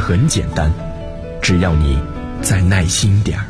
很简单，只要你再耐心点儿。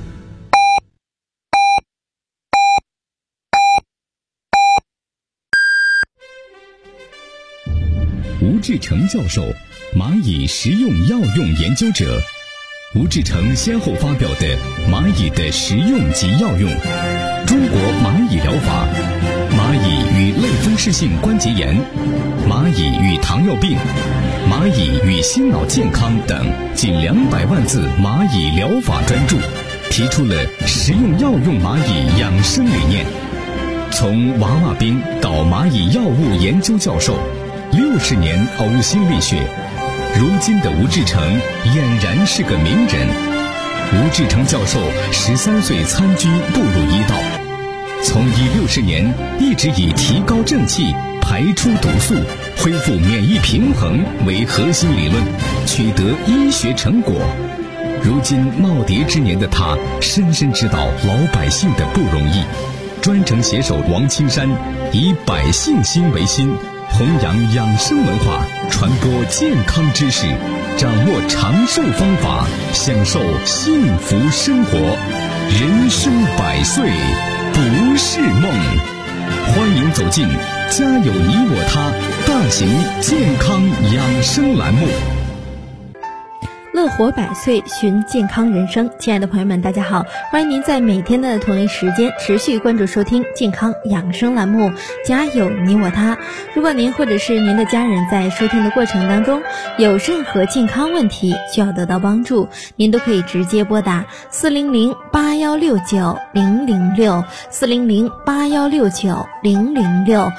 吴志成教授，蚂蚁食用药用研究者。吴志成先后发表的《蚂蚁的食用及药用》、《中国蚂蚁疗法》、《蚂蚁与类风湿性关节炎》、《蚂蚁与糖尿病》、《蚂蚁与心脑健康》等近200万字蚂蚁疗法专著，提出了食用药用蚂蚁养生理念。从娃娃兵到蚂蚁药物研究教授，60年呕心沥血，如今的吴志成俨然是个名人。吴志成教授13岁参军步入医道，从医60年一直以提高正气、排出毒素、恢复免疫平衡为核心理论，取得医学成果。如今耄耋之年的他，深深知道老百姓的不容易。专程携手王青山，以百姓心为心，弘扬养生文化，传播健康知识，掌握长寿方法，享受幸福生活。人生100岁不是梦。欢迎走进家有你我他大型健康养生栏目。 乐活100岁，寻健康人生。亲爱的朋友们，大家好，欢迎您在每天的同一时间持续关注收听健康养生栏目，家有你我他。如果您或者是您的家人在收听的过程当中有任何健康问题需要得到帮助，您都可以直接拨打400-8169-006 400-8169-006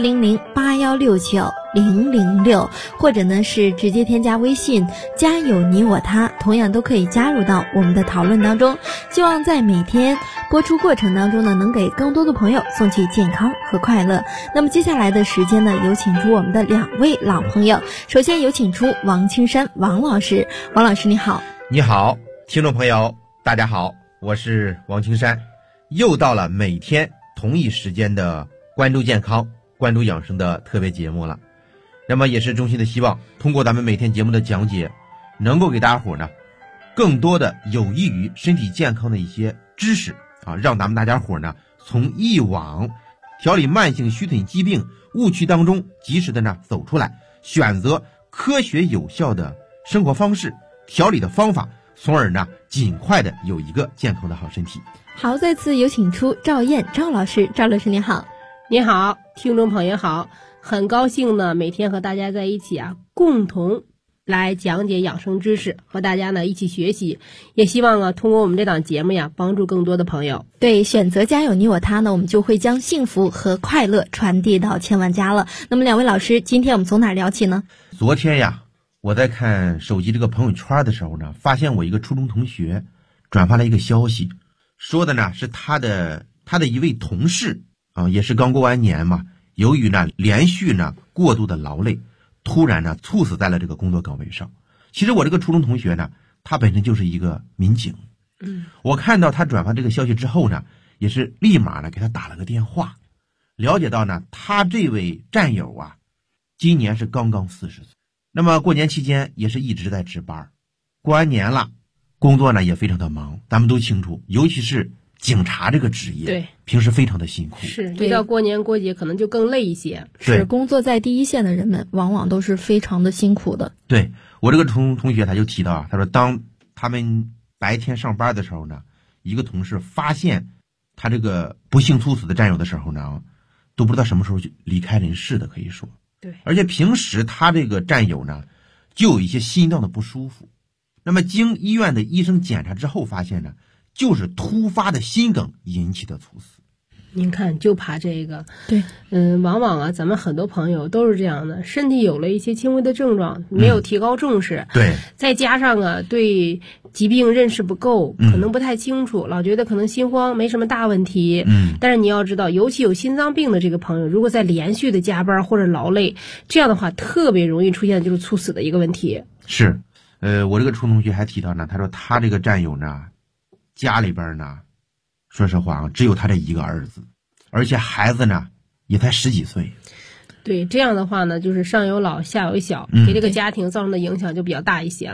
400-8169-006，或者呢是直接添加微信家有你我他，同样都可以加入到我们的讨论当中。希望在每天播出过程当中呢，能给更多的朋友送去健康和快乐。那么接下来的时间呢，有请出我们的2位老朋友。首先有请出王青山王老师。王老师你好。 你好，听众朋友大家好，我是王青山。又到了每天同一时间的关注健康关注养生的特别节目了。那么也是衷心的希望通过咱们每天节目的讲解，能够给大家伙呢更多的有益于身体健康的一些知识啊，让咱们大家伙呢从以往调理慢性虚腿疾病误区当中及时的呢走出来，选择科学有效的生活方式、调理的方法，从而呢尽快的有一个健康的好身体。 好，再次有请出赵燕赵老师。赵老师你好。 你好，听众朋友好，很高兴呢每天和大家在一起共同来讲解养生知识，和大家呢一起学习，也希望通过我们这档节目帮助更多的朋友。 对，选择家有你我他呢，我们就会将幸福和快乐传递到千万家了。那么2位老师，今天我们从哪儿聊起呢？ 昨天我在看手机这个朋友圈的时候呢，发现我一个初中同学转发了一个消息，说的呢是他的一位同事也是刚过完年嘛，由于呢连续呢过度的劳累，突然呢猝死在了这个工作岗位上。其实我这个初中同学呢，他本身就是一个民警。我看到他转发这个消息之后呢，也是立马呢给他打了个电话，了解到呢他这位战友今年是刚刚40岁。那么过年期间也是一直在值班，过完年了，工作呢也非常的忙，咱们都清楚，尤其是警察这个职业， 对， 平时非常的辛苦， 是一到过年过节可能就更累一些。 是工作在第一线的人们往往都是非常的辛苦的。 对，我这个同学他就提到他说当他们白天上班的时候呢，一个同事发现他这个不幸猝死的战友的时候呢，都不知道什么时候就离开人世的，可以说。 对， 而且平时他这个战友呢就有一些心脏的不舒服，那么经医院的医生检查之后发现呢，就是突发的心梗引起的猝死。 您看，就怕这个。 对， 往往咱们很多朋友都是这样的，身体有了一些轻微的症状，没有提高重视。 对， 再加上对疾病认识不够，可能不太清楚，老觉得可能心慌，没什么大问题。但是你要知道，尤其有心脏病的这个朋友，如果在连续的加班或者劳累，这样的话特别容易出现就是猝死的一个问题。 是，我这个初同学还提到呢，他说他这个战友呢，家里边呢，说实话只有他这一个儿子，而且孩子呢也才10几岁。 对，这样的话呢，就是上有老下有小，给这个家庭造成的影响就比较大一些了。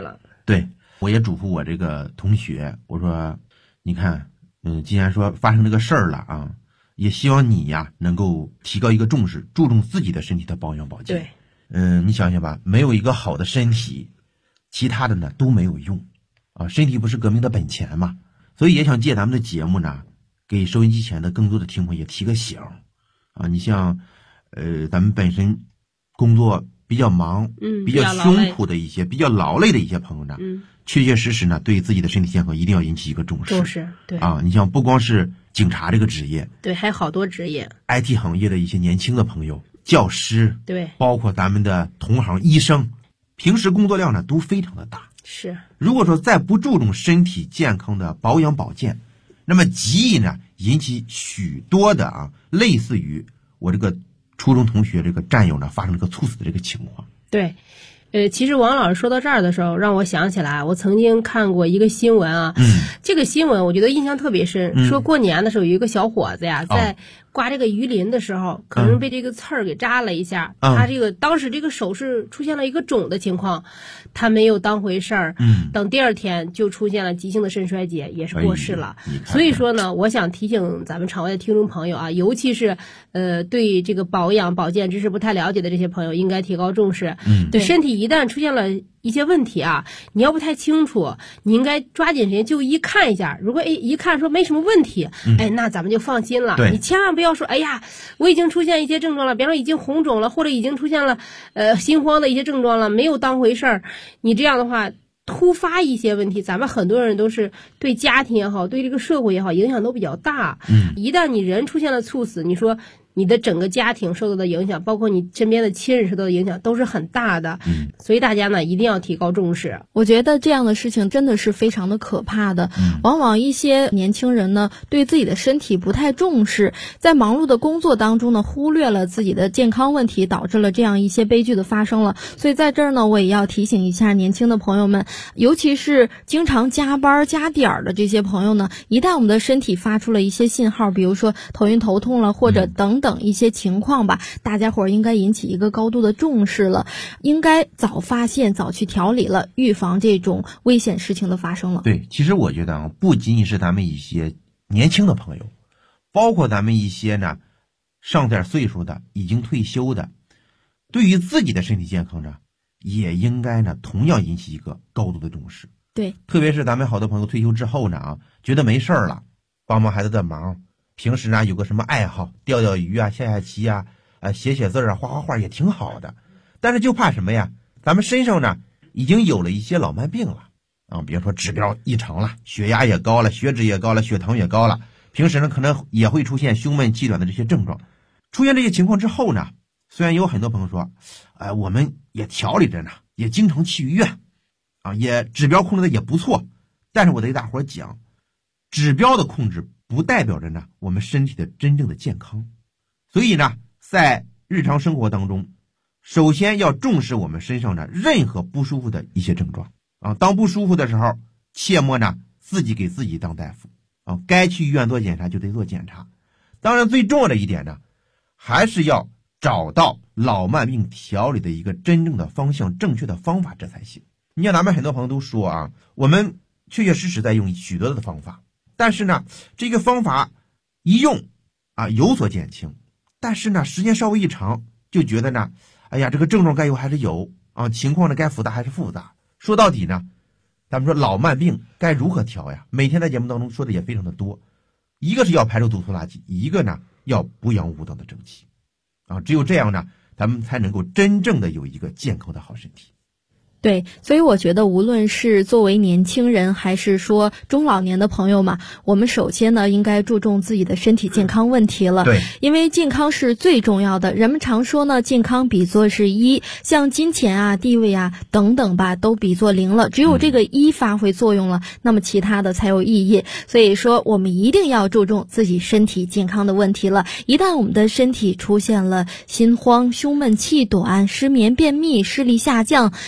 对，我也嘱咐我这个同学，我说你看既然说发生这个事儿了啊，也希望你呀能够提高一个重视，注重自己的身体的保养保健。 对， 你想想吧，没有一个好的身体，其他的呢都没有用啊。身体不是革命的本钱嘛，所以也想借咱们的节目呢，给收音机前的更多的听众也提个醒啊。你像咱们本身工作比较忙，比较辛苦的一些比较劳累的一些朋友呢，确确实实呢对自己的身体健康一定要引起一个重视。 对啊，你像不光是警察这个职业， 对，还有好多职业 IT 行业的一些年轻的朋友，教师， 对， 包括咱们的同行医生，平时工作量呢都非常的大。 是， 如果说再不注重身体健康的保养保健，那么极易呢引起许多的类似于我这个初中同学这个战友呢发生这个猝死的这个情况。 对，其实王老师说到这儿的时候，让我想起来，我曾经看过一个新闻啊，这个新闻我觉得印象特别深，说过年的时候有一个小伙子呀，在刮这个鱼鳞的时候，可能被这个刺儿给扎了一下，他这个当时这个手是出现了一个肿的情况，他没有当回事儿，等第二天就出现了急性的肾衰竭，也是过世了。所以说呢，我想提醒咱们场外的听众朋友啊，尤其是对这个保养保健知识不太了解的这些朋友，应该提高重视。对，身体一旦出现了一些问题啊，你要不太清楚，你应该抓紧时间就医看一下。如果一看说没什么问题，那咱们就放心了。你千万不要说，哎呀，我已经出现一些症状了，比方说已经红肿了，或者已经出现了心慌的一些症状了，没有当回事儿。你这样的话，突发一些问题，咱们很多人都是对家庭也好，对这个社会也好，影响都比较大。一旦你人出现了猝死，你说你的整个家庭受到的影响，包括你身边的亲人受到的影响，都是很大的。所以大家呢一定要提高重视。 我觉得这样的事情真的是非常的可怕的。往往一些年轻人呢对自己的身体不太重视，在忙碌的工作当中呢忽略了自己的健康问题，导致了这样一些悲剧的发生了。所以在这儿呢，我也要提醒一下年轻的朋友们，尤其是经常加班加点的这些朋友呢，一旦我们的身体发出了一些信号，比如说头晕头痛了，或者等一些情况吧，大家伙儿应该引起一个高度的重视了，应该早发现早去调理了，预防这种危险事情的发生了。 对，其实我觉得不仅仅是咱们一些年轻的朋友，包括咱们一些呢上点岁数的已经退休的，对于自己的身体健康呢也应该呢同样引起一个高度的重视。 对， 特别是咱们好多朋友退休之后呢觉得没事儿了，帮忙孩子的忙，平时呢有个什么爱好，钓钓鱼啊，下下棋啊，写写字啊，画画画也挺好的。但是就怕什么呀？咱们身上呢已经有了一些老慢病了啊，比如说指标异常了，血压也高了，血脂也高了，血糖也高了。平时呢可能也会出现胸闷气短的这些症状。出现这些情况之后呢，虽然有很多朋友说，我们也调理着呢，也经常去医院啊，也指标控制的也不错，但是我得给大伙讲，指标的控制不代表着呢我们身体的真正的健康。所以呢在日常生活当中，首先要重视我们身上的任何不舒服的一些症状啊。当不舒服的时候，切莫呢自己给自己当大夫啊，该去医院做检查就得做检查。当然最重要的一点呢，还是要找到老慢病调理的一个真正的方向，正确的方法，这才行。你像咱们很多朋友都说啊，我们确确实实在用许多的方法，但是呢这个方法一用啊有所减轻，但是呢时间稍微一长，就觉得呢哎呀这个症状该有还是有啊，情况呢该复杂还是复杂。说到底呢，咱们说老慢病该如何调呀？每天在节目当中说的也非常的多，一个是要排除毒素垃圾，一个呢要补养五脏的正气啊，只有这样呢咱们才能够真正的有一个健康的好身体。 对，所以我觉得无论是作为年轻人还是说中老年的朋友嘛，我们首先呢应该注重自己的身体健康问题了。 对， 因为健康是最重要的。人们常说呢，健康比作是一，像金钱啊、地位啊等等吧，都比作零了。只有这个一发挥作用了，那么其他的才有意义。所以说，我们一定要注重自己身体健康的问题了。一旦我们的身体出现了心慌、胸闷气短、失眠、便秘、视力下降，以及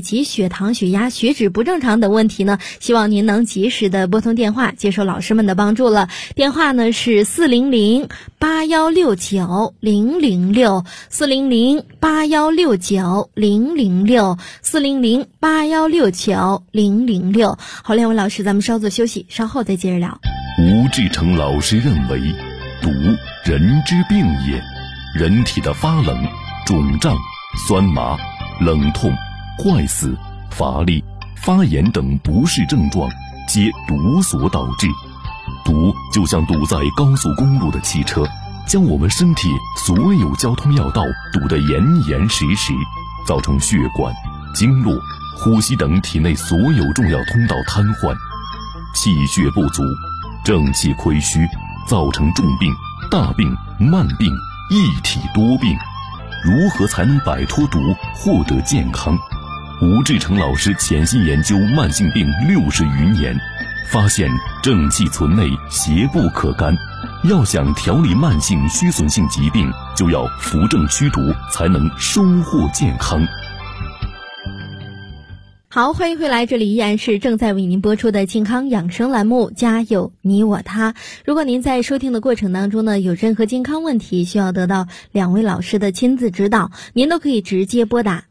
及血糖、血压、血脂不正常等问题呢，希望您能及时的拨通电话，接受老师们的帮助了。电话呢是400-8169-006，400-8169-006，400-8169-006。好，两位老师，咱们稍作休息，稍后再接着聊。 吴志成老师认为，毒人之病也，人体的发冷、肿胀、酸麻、冷痛、坏死、乏力、发炎等不适症状皆毒所导致。毒就像堵在高速公路的汽车，将我们身体所有交通要道堵得严严实实，造成血管、经络、呼吸等体内所有重要通道瘫痪，气血不足，正气亏虚，造成重病、大病、慢病，一体多病。如何才能摆脱毒，获得健康？吴志成老师潜心研究慢性病60余年，发现正气存内，邪不可干。要想调理慢性虚损性疾病，就要扶正驱毒，才能收获健康。 好，欢迎回来，这里依然是正在为您播出的健康养生栏目，家有你我他。如果您在收听的过程当中呢，有任何健康问题需要得到两位老师的亲自指导，您都可以直接拨打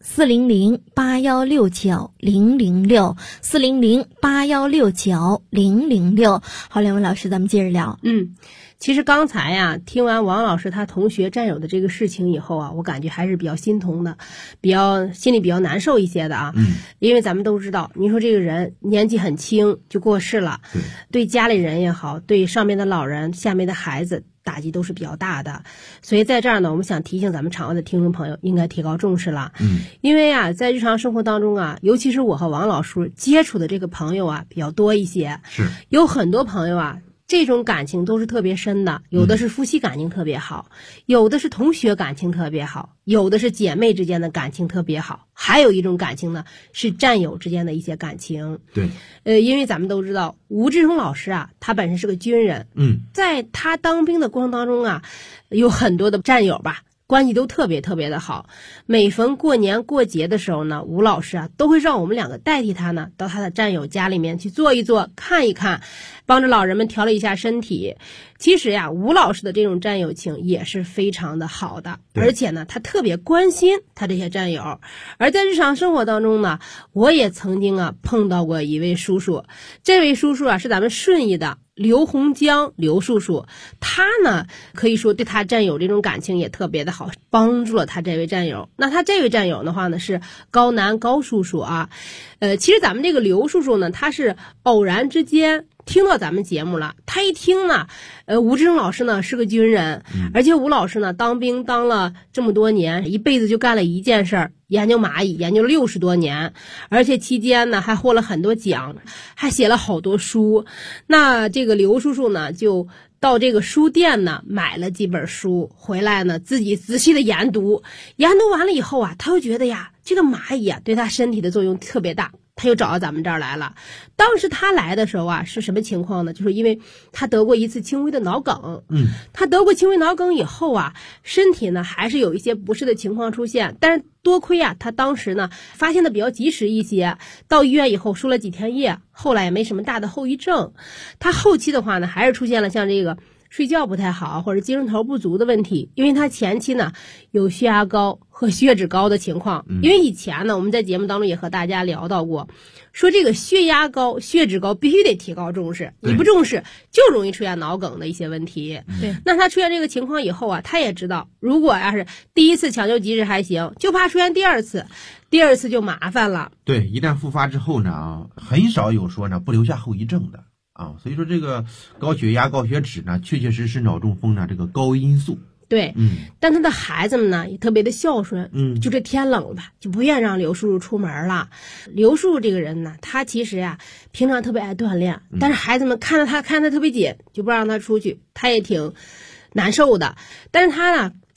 400-8169-006，400-8169-006。好，两位老师，咱们接着聊。 其实刚才呀，听完王老师他同学战友的这个事情以后啊，我感觉还是比较心痛的，心里比较难受一些的啊。因为咱们都知道，你说这个人年纪很轻就过世了，对家里人也好，对上面的老人、下面的孩子打击都是比较大的。所以在这儿呢，我们想提醒咱们场外的听众朋友，应该提高重视了。因为啊，在日常生活当中啊，尤其是我和王老师接触的这个朋友啊比较多一些，有很多朋友啊。这种感情都是特别深的，有的是夫妻感情特别好，有的是同学感情特别好，有的是姐妹之间的感情特别好，还有一种感情呢是战友之间的一些感情。 对， 因为咱们都知道吴志成老师啊，他本身是个军人，在他当兵的过程当中啊，有很多的战友吧。关系都特别特别的好，每逢过年过节的时候呢，吴老师啊都会让我们两个代替他呢，到他的战友家里面去坐一坐，看一看，帮着老人们调理一下身体。其实呀，吴老师的这种战友情也是非常的好的，而且呢，他特别关心他这些战友。而在日常生活当中呢，我也曾经啊碰到过一位叔叔，这位叔叔啊是咱们顺义的刘洪江刘叔叔，他呢可以说对他战友这种感情也特别的好，帮助了他这位战友。那他这位战友的话呢是高南高叔叔啊，其实咱们这个刘叔叔呢，他是偶然之间听到咱们节目了，他一听呢，吴志成老师呢是个军人，而且吴老师呢当兵当了这么多年，一辈子就干了一件事儿，研究蚂蚁，研究了60多年，而且期间呢还获了很多奖，还写了好多书。那这个刘叔叔呢就到这个书店呢买了几本书回来呢，自己仔细的研读完了以后啊，他又觉得呀，这个蚂蚁啊对他身体的作用特别大，他又找到咱们这儿来了。当时他来的时候啊，是什么情况呢？就是因为他得过一次轻微的脑梗，他得过轻微脑梗以后啊，身体呢还是有一些不适的情况出现，但是多亏啊，他当时呢发现的比较及时一些，到医院以后输了几天液，后来也没什么大的后遗症。他后期的话呢，还是出现了像这个睡觉不太好或者精神头不足的问题，因为他前期呢有血压高和血脂高的情况。因为以前呢我们在节目当中也和大家聊到过，说这个血压高血脂高必须得提高重视，你不重视就容易出现脑梗的一些问题。对，那他出现这个情况以后啊，他也知道如果要是第一次抢救及时还行，就怕出现第二次就麻烦了。 对，一旦复发之后呢，很少有说呢不留下后遗症的啊，所以说这个高血压高血脂呢，确确实实脑中风呢这个高危因素。 对，但他的孩子们呢也特别的孝顺，就这天冷了吧，就不愿意让刘叔叔出门了。刘叔叔这个人呢，他其实呀平常特别爱锻炼，但是孩子们看他特别紧，就不让他出去，他也挺难受的。但是他呢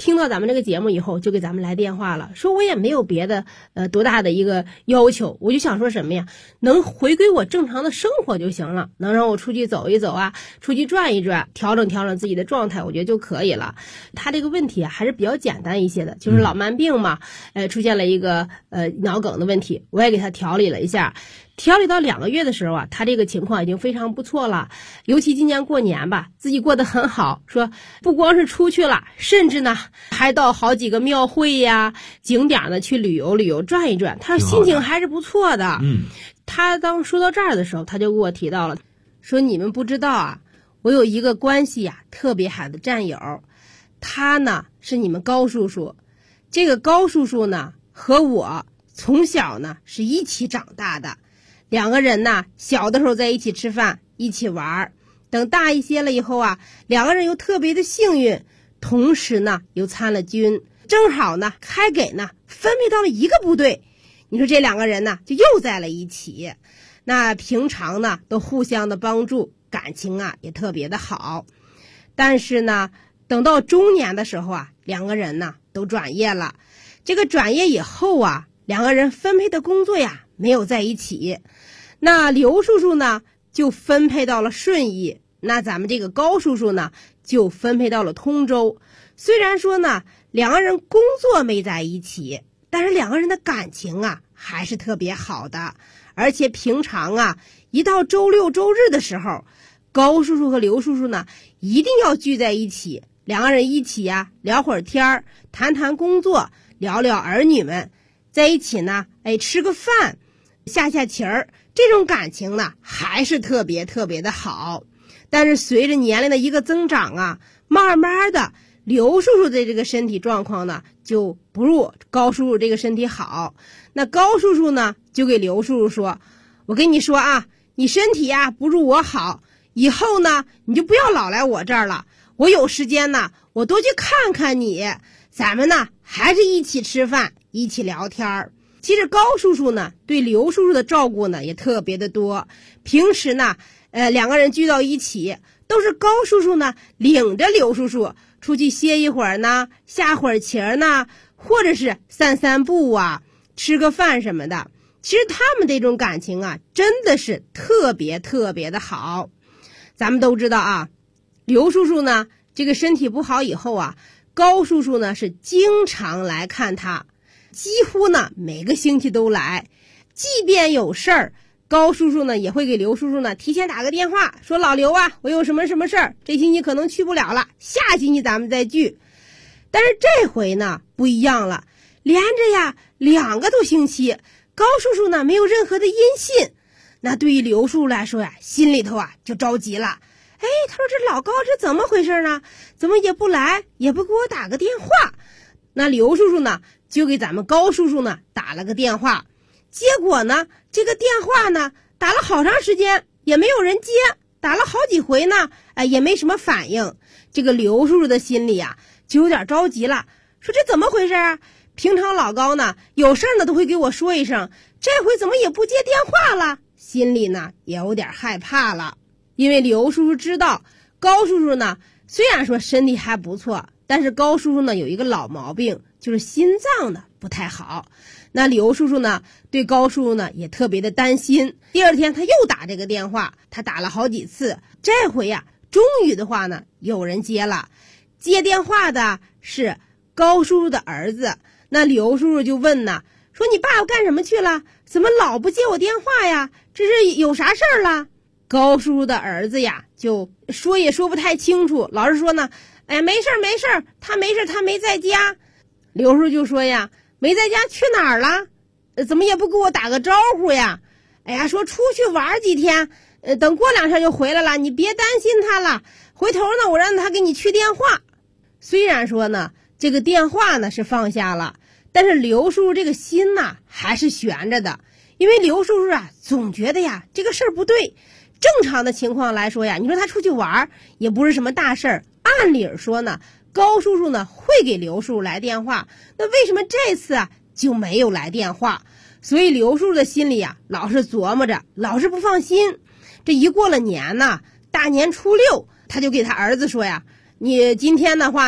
听到咱们这个节目以后就给咱们来电话了，说我也没有别的多大的一个要求，我就想说什么呀，能回归我正常的生活就行了，能让我出去走一走啊，出去转一转，调整调整自己的状态，我觉得就可以了。他这个问题还是比较简单一些的，就是老慢病嘛，出现了一个脑梗的问题，我也给他调理了一下。调理到2个月的时候啊，他这个情况已经非常不错了，尤其今年过年吧，自己过得很好，说不光是出去了，甚至呢还到好几个庙会呀、景点呢去旅游转一转，他说心情还是不错的。他当说到这儿的时候，他就给我提到了，说你们不知道啊，我有一个关系呀特别好的战友，他呢是你们高叔叔，这个高叔叔呢和我从小呢是一起长大的，2个人呢小的时候在一起吃饭一起玩，等大一些了以后啊，2个人又特别的幸运，同时呢又参了军，正好呢开给呢分配到了一个部队，你说这2个人呢就又在了一起，那平常呢都互相的帮助，感情啊也特别的好。但是呢等到中年的时候啊，2个人呢都转业了，这个转业以后啊，2个人分配的工作呀没有在一起，那刘叔叔呢就分配到了顺义，那咱们这个高叔叔呢就分配到了通州。虽然说呢2个人工作没在一起，但是2个人的感情啊还是特别好的，而且平常啊一到周六周日的时候，高叔叔和刘叔叔呢一定要聚在一起，2个人一起呀聊会儿天，谈谈工作，聊聊儿女们，在一起呢吃个饭，下下棋儿，这种感情呢还是特别特别的好。但是随着年龄的一个增长啊，慢慢的刘叔叔的这个身体状况呢就不如高叔叔这个身体好。那高叔叔呢就给刘叔叔说，我跟你说啊，你身体啊不如我好，以后呢你就不要老来我这儿了，我有时间呢我多去看看你，咱们呢还是一起吃饭一起聊天。其实高叔叔呢对刘叔叔的照顾呢也特别的多，平时呢2个人聚到一起，都是高叔叔呢领着刘叔叔出去歇一会儿呢，下会儿棋呢，或者是散散步啊，吃个饭什么的。其实他们这种感情啊真的是特别特别的好。咱们都知道啊，刘叔叔呢这个身体不好以后啊，高叔叔呢是经常来看他，几乎呢每个星期都来，即便有事儿，高叔叔呢也会给刘叔叔呢提前打个电话，说老刘啊，我有什么事儿，这星期可能去不了了，下星期咱们再聚。但是这回呢不一样了，连着呀2个多星期，高叔叔呢没有任何的音信。那对于刘叔叔来说呀，心里头啊就着急了。他说这老高这怎么回事呢？怎么也不来，也不给我打个电话？那刘叔叔呢就给咱们高叔叔呢打了个电话，结果呢这个电话呢打了好长时间也没有人接，打了好几回呢也没什么反应。这个刘叔叔的心里啊就有点着急了，说这怎么回事啊？平常老高呢有事呢都会给我说一声，这回怎么也不接电话了？心里呢也有点害怕了。因为刘叔叔知道高叔叔呢虽然说身体还不错，但是高叔叔呢有一个老毛病，就是心脏呢不太好。那刘叔叔呢对高叔叔呢也特别的担心。第2天他又打这个电话，他打了好几次，这回呀终于的话呢有人接了。接电话的是高叔叔的儿子。那刘叔叔就问呢，说你爸爸干什么去了？怎么老不接我电话呀？这是有啥事儿了？高叔叔的儿子呀就说也说不太清楚，老是说呢没事儿，他没事，他没在家。刘叔就说呀，没在家去哪儿了？怎么也不给我打个招呼呀？说出去玩几天，等过2天就回来了，你别担心他了，回头呢我让他给你去电话。虽然说呢这个电话呢是放下了，但是刘叔叔这个心呢还是悬着的。因为刘叔叔啊总觉得呀这个事儿不对，正常的情况来说呀，你说他出去玩也不是什么大事儿，按理说呢高叔叔呢会给刘叔叔来电话，那为什么这次啊就没有来电话？所以刘叔叔的心里啊老是琢磨着，老是不放心。这一过了年呢，大年初6他就给他儿子说呀，你今天的话呢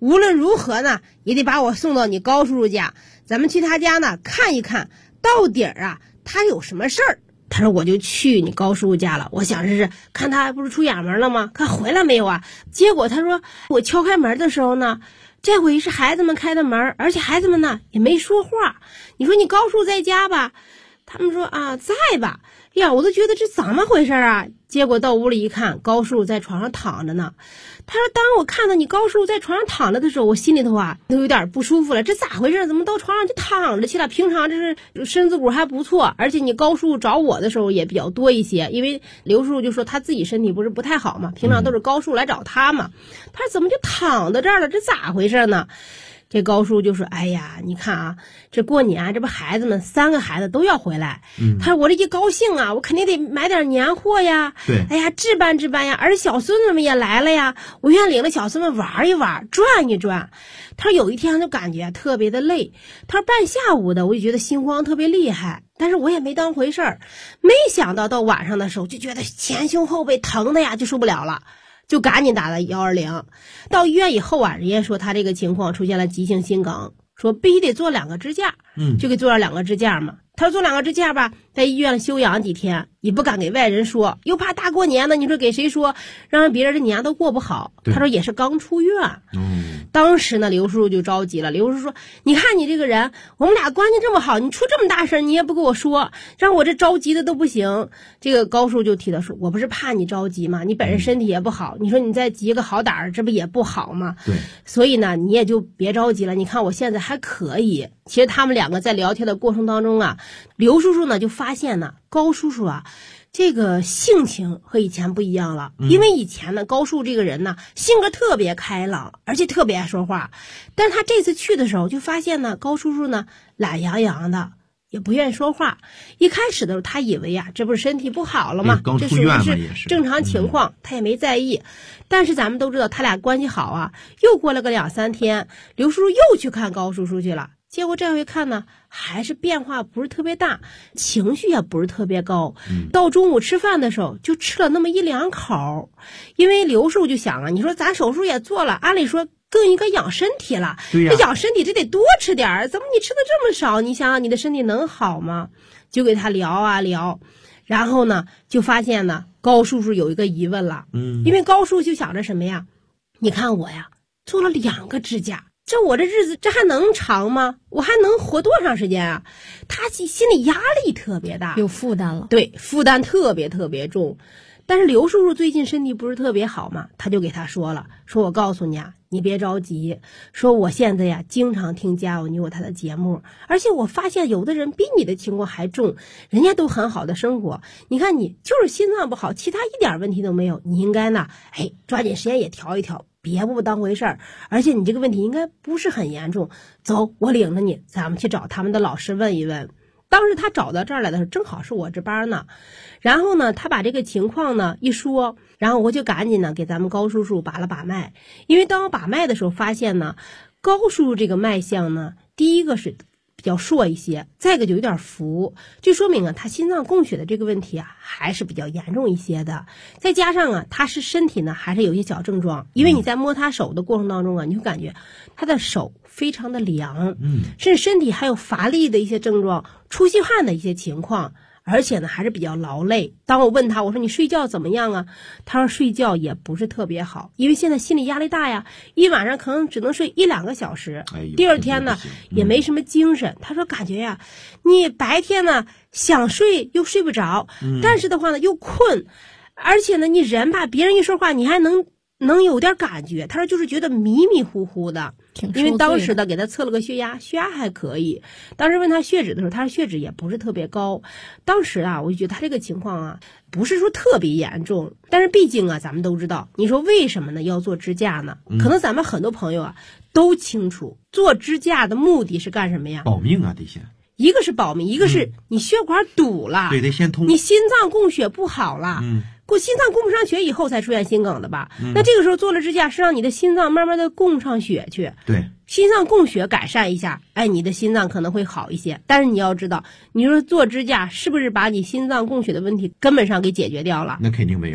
无论如何呢，也得把我送到你高叔叔家，咱们去他家呢看一看，到底啊他有什么事儿。他说我就去你高叔叔家了，我想是看他不是出远门了吗？看回来没有啊？结果他说我敲开门的时候呢，这回是孩子们开的门，而且孩子们呢也没说话。你说你高叔在家吧？他们说啊在吧。呀，我都觉得这怎么回事啊？结果到屋里一看，高叔在床上躺着呢。他说当我看到你高叔在床上躺着的时候，我心里头啊都有点不舒服了，这咋回事？怎么到床上就躺着去了？平常这是身子骨还不错，而且你高叔找我的时候也比较多一些，因为刘叔就说他自己身体不太好嘛，平常都是高叔来找他嘛。他说怎么就躺在这儿了？这咋回事呢？这高叔就说哎呀你看啊，这过年这不孩子们3个孩子都要回来，他说我这一高兴啊，我肯定得买点年货呀， 对， 哎呀置办置办呀，而小孙子们也来了呀，我愿领着小孙子玩一玩转一转。他说有一天就感觉特别的累，他说半下午的我就觉得心慌特别厉害，但是我也没当回事儿，没想到到晚上的时候就觉得前胸后背疼的呀就受不了了，就赶紧打了120。到医院以后啊，人家说他这个情况出现了急性心梗，说必须得做2个支架，就给做了2个支架嘛。他说做2个支架吧，在医院休养几天，也不敢给外人说，又怕大过年的，你说给谁说，让别人这年都过不好。他说也是刚出院。当时呢，刘叔叔就着急了。刘叔叔说：“你看你这个人，我们俩关系这么好，你出这么大事你也不跟我说，让我这着急的都不行。”这个高叔就提到说：“我不是怕你着急吗？你本身身体也不好，你说你再急个好歹这不也不好吗？ 对， 所以呢，你也就别着急了。你看我现在还可以。”其实他们2个在聊天的过程当中啊，刘叔叔呢就发现呢，高叔叔啊，这个性情和以前不一样了。因为以前呢，高叔这个人呢，性格特别开朗，而且特别爱说话。但是他这次去的时候，就发现呢，高叔叔呢懒洋洋的，也不愿意说话。一开始的时候，他以为啊，这不是身体不好了吗？这属于是正常情况，他也没在意。但是咱们都知道，他俩关系好啊。又过了个2、3天，刘叔叔又去看高叔叔去了。结果这回看呢，还是变化不是特别大，情绪也不是特别高。到中午吃饭的时候，就吃了那么1、2口。因为刘叔就想啊，你说咱手术也做了，按理说更应该养身体了。 对呀， 这养身体这得多吃点儿，怎么你吃的这么少？你想想你的身体能好吗？就给他聊啊聊，然后呢，就发现呢，高叔叔有一个疑问了。因为高叔就想着什么呀？你看我呀，做了2个支架。这我这日子这还能长吗？我还能活多长时间啊？他心里压力特别大， 有负担了。 对，负担特别重。但是刘叔叔最近身体不是特别好嘛，他就给他说了，说我告诉你啊，你别着急，说我现在呀经常听家有你有他的节目，而且我发现有的人比你的情况还重，人家都很好的生活，你看你就是心脏不好，其他一点问题都没有，你应该呢抓紧时间也调一调，别不当回事儿，而且你这个问题应该不是很严重。走，我领着你，咱们去找他们的老师问一问。当时他找到这儿来的时候，正好是我值班呢。然后呢，他把这个情况呢一说，然后我就赶紧呢给咱们高叔叔把了把脉。因为当我把脉的时候，发现呢，高叔叔这个脉象呢，第一个是比较硕一些，再一个就有点浮，就说明啊，他心脏供血的这个问题啊，还是比较严重一些的。再加上啊，他是身体呢还是有一些小症状，因为你在摸他手的过程当中啊，你会感觉他的手非常的凉，甚至身体还有乏力的一些症状，出细汗的一些情况。而且呢，还是比较劳累。当我问他，我说你睡觉怎么样啊？他说睡觉也不是特别好，因为现在心理压力大呀，一晚上可能只能睡1、2个小时。第二天呢，也没什么精神。他说感觉呀，你白天呢想睡又睡不着，但是的话呢又困，而且呢你人吧，别人一说话你还能有点感觉。他说就是觉得迷迷糊糊的。因为当时的给他测了个血压，血压还可以。当时问他血脂的时候，他说血脂也不是特别高。当时啊，我就觉得他这个情况啊，不是说特别严重。但是毕竟啊，咱们都知道，你说为什么呢？要做支架呢？可能咱们很多朋友啊都清楚，做支架的目的是干什么呀？ 保命啊，得先。 一个是保命，一个是你血管堵了， 对，得先通。 你心脏供血不好了，心脏供不上血以后才出现心梗的吧？那这个时候做了支架是让你的心脏慢慢的供上血去， 对， 心脏供血改善一下，你的心脏可能会好一些。但是你要知道，你说做支架是不是把你心脏供血的问题根本上给解决掉了？ 那肯定没有啊。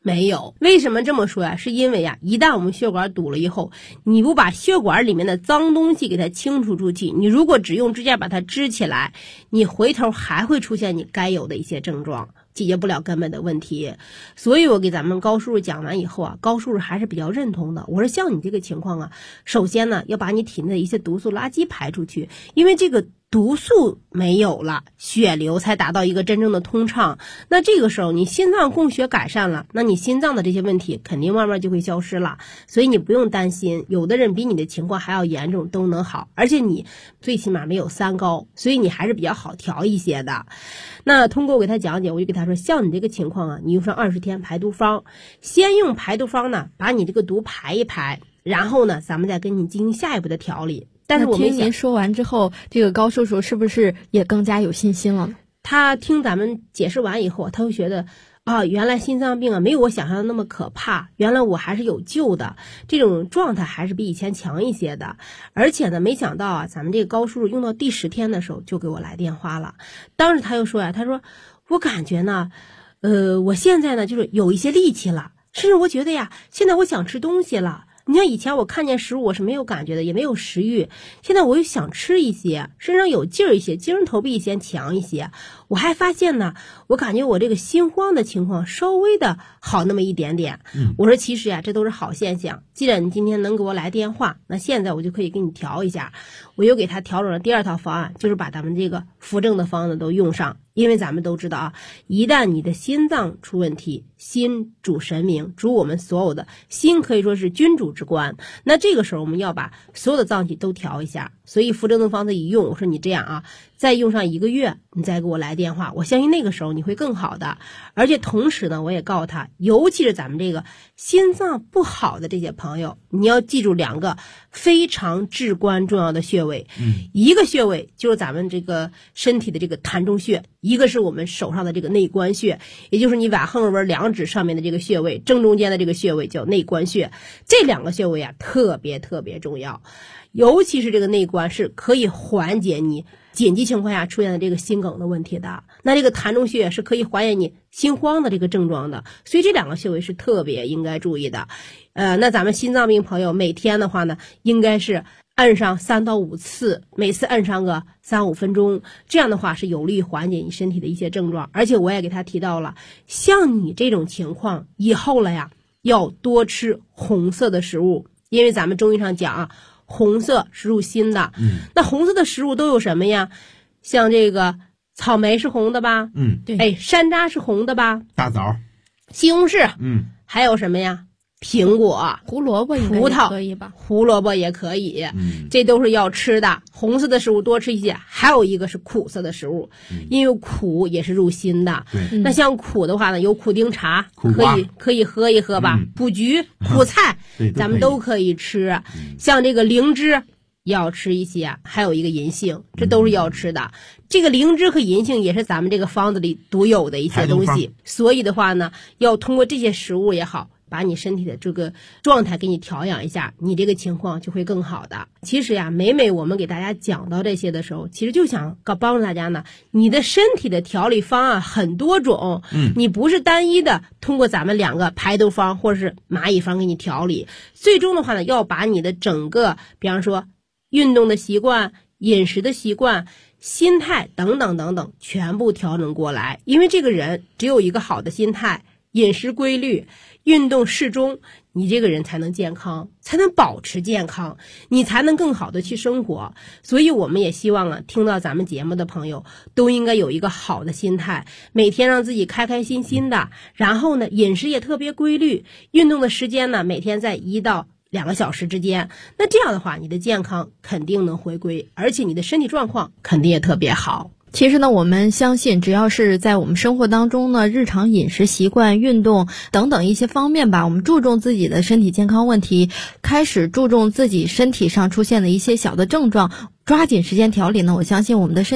没有。为什么这么说呀？是因为一旦我们血管堵了以后，你不把血管里面的脏东西给它清除出去，你如果只用支架把它支起来，你回头还会出现你该有的一些症状，解决不了根本的问题。所以我给咱们高叔叔讲完以后高叔叔还是比较认同的。我说像你这个情况首先呢要把你体内的一些毒素垃圾排出去，因为这个毒素没有了，血流才达到一个真正的通畅。那这个时候你心脏供血改善了，那你心脏的这些问题肯定慢慢就会消失了。所以你不用担心，有的人比你的情况还要严重都能好，而且你最起码没有3高，所以你还是比较好调一些的。那通过我给他讲解，我就给他说，像你这个情况你用上20天排毒方，先用排毒方呢把你这个毒排一排，然后呢咱们再跟你进行下一步的调理。但是我们听您说完之后，这个高叔叔是不是也更加有信心了？ 他听咱们解释完以后，他会觉得原来心脏病没有我想象的那么可怕，原来我还是有救的，这种状态还是比以前强一些的。而且呢，没想到咱们这个高叔叔用到第10天的时候就给我来电话了。当时他又说他说我感觉呢我现在呢就是有一些力气了，甚至我觉得现在我想吃东西了。你像以前我看见食物我是没有感觉的，也没有食欲，现在我又想吃一些，身上有劲儿一些，精神头比以前强一些。我还发现呢，我感觉我这个心慌的情况稍微的好那么一点点。我说其实这都是好现象。既然你今天能给我来电话，那现在我就可以给你调一下。我又给他调整了第2套方案，就是把咱们这个扶正的方子都用上。因为咱们都知道一旦你的心脏出问题，心主神明，主我们所有的，心可以说是君主之官，那这个时候我们要把所有的脏器都调一下。所以扶正的方子一用，我说你这样再用上1个月，你再给我来电话，我相信那个时候你会更好的。而且同时呢，我也告诉他，尤其是咱们这个心脏不好的这些朋友，你要记住2个非常至关重要的穴位。一个穴位就是咱们这个身体的这个膻中穴，一个是我们手上的这个内关穴，也就是你剜横纹2指上面的这个穴位，正中间的这个穴位叫内关穴。这2个穴位特别特别重要，尤其是这个内关是可以缓解你紧急情况下出现的这个心梗的问题的，那这个膻中穴是可以缓解你心慌的这个症状的，所以这2个穴位是特别应该注意的。那咱们心脏病朋友每天的话呢，应该是按上3到5次，每次按上个3-5分钟，这样的话是有利于缓解你身体的一些症状。而且我也给他提到了，像你这种情况以后了要多吃红色的食物，因为咱们中医上讲红色是入心的。那红色的食物都有什么呀？像这个草莓是红的吧？对。山楂是红的吧？ 大枣、 西红柿。还有什么呀？苹果、 胡萝卜、 葡萄可以吧？ 胡萝卜也可以，这都是要吃的。红色的食物多吃一些，还有一个是苦色的食物，因为苦也是入心的。那像苦的话呢，有苦丁茶，可以喝一喝吧。苦菊、苦菜，咱们都可以吃。像这个灵芝要吃一些，还有一个银杏，这都是要吃的。这个灵芝和银杏也是咱们这个方子里独有的一些东西，所以的话呢，要通过这些食物也好，把你身体的这个状态给你调养一下，你这个情况就会更好的。其实每我们给大家讲到这些的时候，其实就想帮助大家呢，你的身体的调理方案很多种，你不是单一的通过咱们2个排毒方或者是蚂蚁方给你调理，最终的话呢，要把你的整个，比方说运动的习惯、饮食的习惯、心态等等等等全部调整过来。因为这个人只有一个好的心态，饮食规律，运动适中，你这个人才能健康，才能保持健康，你才能更好的去生活。所以我们也希望听到咱们节目的朋友都应该有一个好的心态，每天让自己开开心心的，然后呢饮食也特别规律，运动的时间呢每天在1到2个小时之间，那这样的话你的健康肯定能回归，而且你的身体状况肯定也特别好。 其实呢，我们相信只要是在我们生活当中呢，日常饮食习惯、运动等等一些方面吧，我们注重自己的身体健康问题，开始注重自己身体上出现的一些小的症状，抓紧时间调理呢，我相信我们的身体